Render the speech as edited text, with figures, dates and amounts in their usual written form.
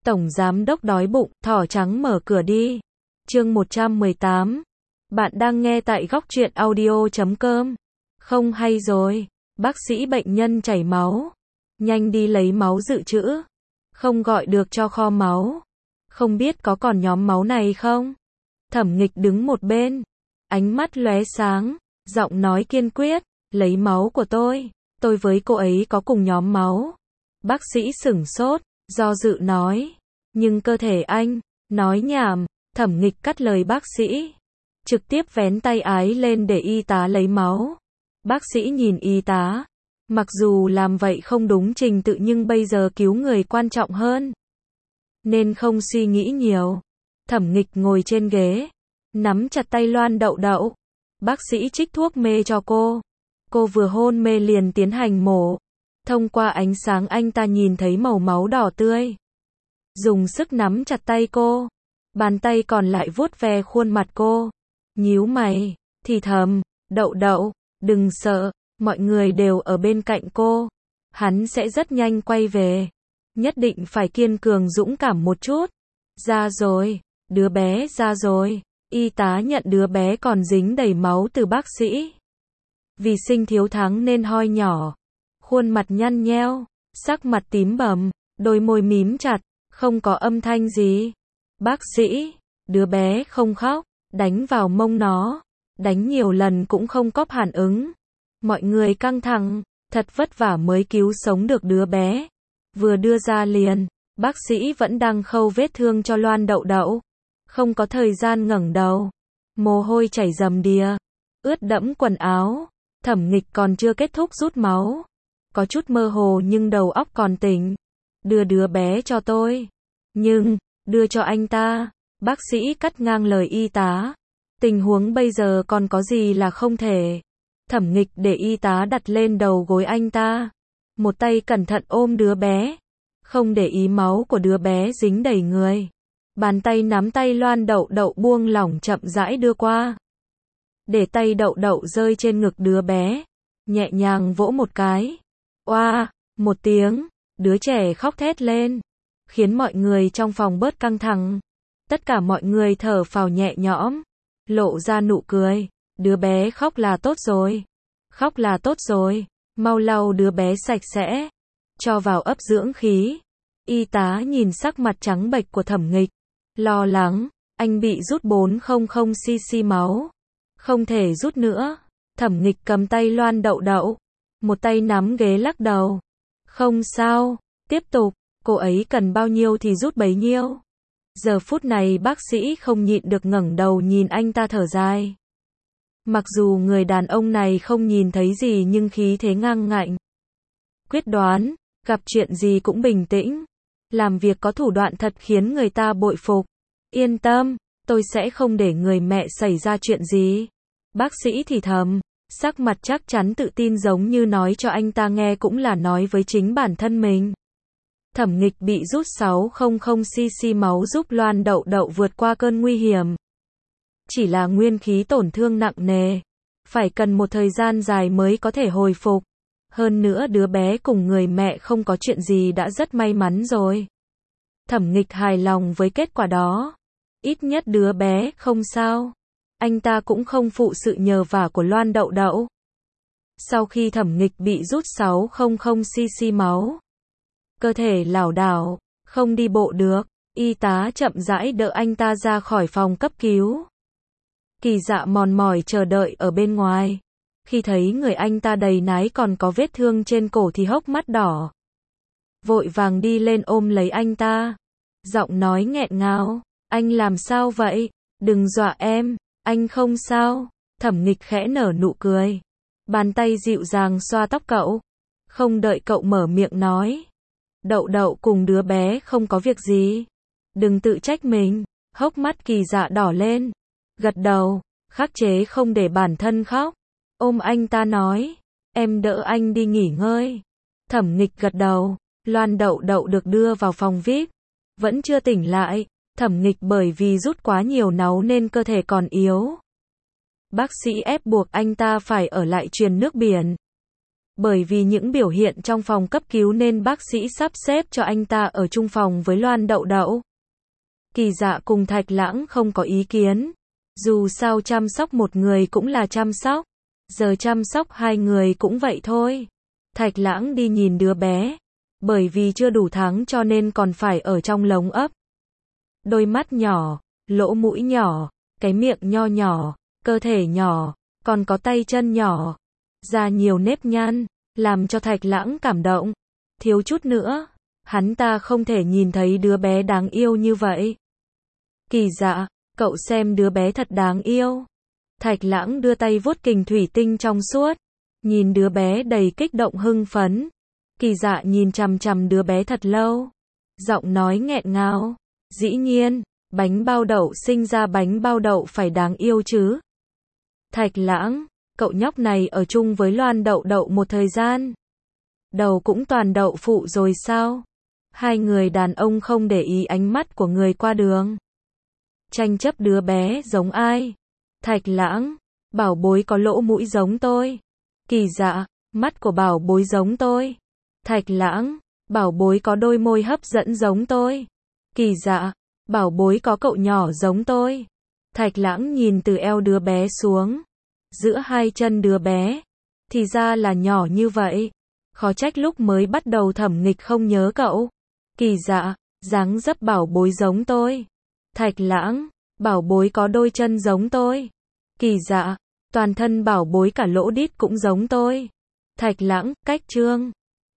Tổng giám đốc đói bụng, thỏ trắng mở cửa đi. Chương 118. Bạn đang nghe tại góc truyện audio.com. Không hay rồi, bác sĩ bệnh nhân chảy máu. Nhanh đi lấy máu dự trữ. Không gọi được cho kho máu. Không biết có còn nhóm máu này không? Thẩm Nghịch đứng một bên, ánh mắt lóe sáng, giọng nói kiên quyết, lấy máu của tôi với cô ấy có cùng nhóm máu. Bác sĩ sửng sốt, do dự nói, nhưng cơ thể anh, nói nhảm. Thẩm Nghịch cắt lời bác sĩ, trực tiếp vén tay ái lên để y tá lấy máu. Bác sĩ nhìn y tá, mặc dù làm vậy không đúng trình tự nhưng bây giờ cứu người quan trọng hơn, nên không suy nghĩ nhiều. Thẩm Nghịch ngồi trên ghế, nắm chặt tay Loan Đậu Đậu. Bác sĩ trích thuốc mê cho cô vừa hôn mê liền tiến hành mổ. Thông qua ánh sáng anh ta nhìn thấy màu máu đỏ tươi. Dùng sức nắm chặt tay cô, bàn tay còn lại vuốt ve khuôn mặt cô, nhíu mày, thì thầm, Đậu Đậu, đừng sợ, mọi người đều ở bên cạnh cô. Hắn sẽ rất nhanh quay về. Nhất định phải kiên cường dũng cảm một chút. Ra rồi, đứa bé ra rồi. Y tá nhận đứa bé còn dính đầy máu từ bác sĩ. Vì sinh thiếu tháng nên hoi nhỏ, khuôn mặt nhăn nheo, sắc mặt tím bầm, đôi môi mím chặt, không có âm thanh gì. Bác sĩ, đứa bé không khóc, đánh vào mông nó, đánh nhiều lần cũng không có phản ứng. Mọi người căng thẳng, thật vất vả mới cứu sống được đứa bé. Vừa đưa ra liền, bác sĩ vẫn đang khâu vết thương cho Loan Đậu Đậu. Không có thời gian ngẩng đầu. Mồ hôi chảy rầm đìa, ướt đẫm quần áo. Thẩm Nghịch còn chưa kết thúc rút máu. Có chút mơ hồ nhưng đầu óc còn tỉnh. Đưa đứa bé cho tôi. Nhưng, đưa cho anh ta. Bác sĩ cắt ngang lời y tá. Tình huống bây giờ còn có gì là không thể. Thẩm Nghịch để y tá đặt lên đầu gối anh ta. Một tay cẩn thận ôm đứa bé. Không để ý máu của đứa bé dính đầy người. Bàn tay nắm tay Loan Đậu Đậu buông lỏng chậm rãi đưa qua. Để tay Đậu Đậu rơi trên ngực đứa bé. Nhẹ nhàng vỗ một cái. Oa, một tiếng, đứa trẻ khóc thét lên. Khiến mọi người trong phòng bớt căng thẳng. Tất cả mọi người thở phào nhẹ nhõm. Lộ ra nụ cười. Đứa bé khóc là tốt rồi. Khóc là tốt rồi. Mau lau đứa bé sạch sẽ. Cho vào ấp dưỡng khí. Y tá nhìn sắc mặt trắng bệch của Thẩm Nghịch. Lo lắng, anh bị rút 400cc máu. Không thể rút nữa. Thẩm Nghịch cầm tay Loan Đậu Đậu. Một tay nắm ghế lắc đầu. Không sao, tiếp tục, cô ấy cần bao nhiêu thì rút bấy nhiêu. Giờ phút này bác sĩ không nhịn được ngẩng đầu nhìn anh ta thở dài. Mặc dù người đàn ông này không nhìn thấy gì nhưng khí thế ngang ngạnh. Quyết đoán, gặp chuyện gì cũng bình tĩnh. Làm việc có thủ đoạn thật khiến người ta bội phục. Yên tâm, tôi sẽ không để người mẹ xảy ra chuyện gì. Bác sĩ thì thầm, sắc mặt chắc chắn tự tin giống như nói cho anh ta nghe cũng là nói với chính bản thân mình. Thẩm Nghịch bị rút 600cc máu giúp Loan Đậu Đậu vượt qua cơn nguy hiểm. Chỉ là nguyên khí tổn thương nặng nề. Phải cần một thời gian dài mới có thể hồi phục. Hơn nữa đứa bé cùng người mẹ không có chuyện gì đã rất may mắn rồi. Thẩm Nghịch hài lòng với kết quả đó. Ít nhất đứa bé không sao. Anh ta cũng không phụ sự nhờ vả của Loan Đậu Đậu. Sau khi Thẩm Nghịch bị rút 600cc máu, cơ thể lảo đảo, không đi bộ được, y tá chậm rãi đỡ anh ta ra khỏi phòng cấp cứu. Kỳ Dạ mòn mỏi chờ đợi ở bên ngoài. Khi thấy người anh ta đầy nái còn có vết thương trên cổ thì hốc mắt đỏ. Vội vàng đi lên ôm lấy anh ta. Giọng nói nghẹn ngào, anh làm sao vậy? Đừng dọa em, anh không sao. Thẩm Nghịch khẽ nở nụ cười. Bàn tay dịu dàng xoa tóc cậu. Không đợi cậu mở miệng nói. Đậu Đậu cùng đứa bé không có việc gì. Đừng tự trách mình. Hốc mắt Kỳ Dạ đỏ lên. Gật đầu, khắc chế không để bản thân khóc. Ôm anh ta nói, em đỡ anh đi nghỉ ngơi. Thẩm Nghịch gật đầu. Loan Đậu Đậu được đưa vào phòng VIP. Vẫn chưa tỉnh lại. Thẩm Nghịch bởi vì rút quá nhiều máu nên cơ thể còn yếu. Bác sĩ ép buộc anh ta phải ở lại truyền nước biển. Bởi vì những biểu hiện trong phòng cấp cứu nên bác sĩ sắp xếp cho anh ta ở chung phòng với Loan Đậu Đậu. Kỳ Dạ cùng Thạch Lãng không có ý kiến. Dù sao chăm sóc một người cũng là chăm sóc. Giờ chăm sóc hai người cũng vậy thôi. Thạch Lãng đi nhìn đứa bé. Bởi vì chưa đủ tháng cho nên còn phải ở trong lồng ấp. Đôi mắt nhỏ, lỗ mũi nhỏ, cái miệng nho nhỏ, cơ thể nhỏ, còn có tay chân nhỏ. Da nhiều nếp nhăn, làm cho Thạch Lãng cảm động. Thiếu chút nữa, hắn ta không thể nhìn thấy đứa bé đáng yêu như vậy. Kỳ Dạ, cậu xem đứa bé thật đáng yêu. Thạch Lãng đưa tay vuốt kình thủy tinh trong suốt. Nhìn đứa bé đầy kích động hưng phấn. Kỳ Dạ nhìn chằm chằm đứa bé thật lâu. Giọng nói nghẹn ngào. Dĩ nhiên, bánh bao đậu sinh ra bánh bao đậu phải đáng yêu chứ. Thạch Lãng, cậu nhóc này ở chung với Loan Đậu Đậu một thời gian. Đầu cũng toàn đậu phụ rồi sao? Hai người đàn ông không để ý ánh mắt của người qua đường. Tranh chấp đứa bé giống ai? Thạch Lãng, bảo bối có lỗ mũi giống tôi. Kỳ Dạ, mắt của bảo bối giống tôi. Thạch Lãng, bảo bối có đôi môi hấp dẫn giống tôi. Kỳ Dạ, bảo bối có cậu nhỏ giống tôi. Thạch Lãng nhìn từ eo đứa bé xuống. Giữa hai chân đứa bé. Thì ra là nhỏ như vậy. Khó trách lúc mới bắt đầu thẩm nghịch không nhớ cậu. Kỳ Dạ, dáng dấp bảo bối giống tôi. Thạch Lãng, bảo bối có đôi chân giống tôi. Kỳ Dạ, toàn thân bảo bối cả lỗ đít cũng giống tôi. Thạch Lãng, cách trương.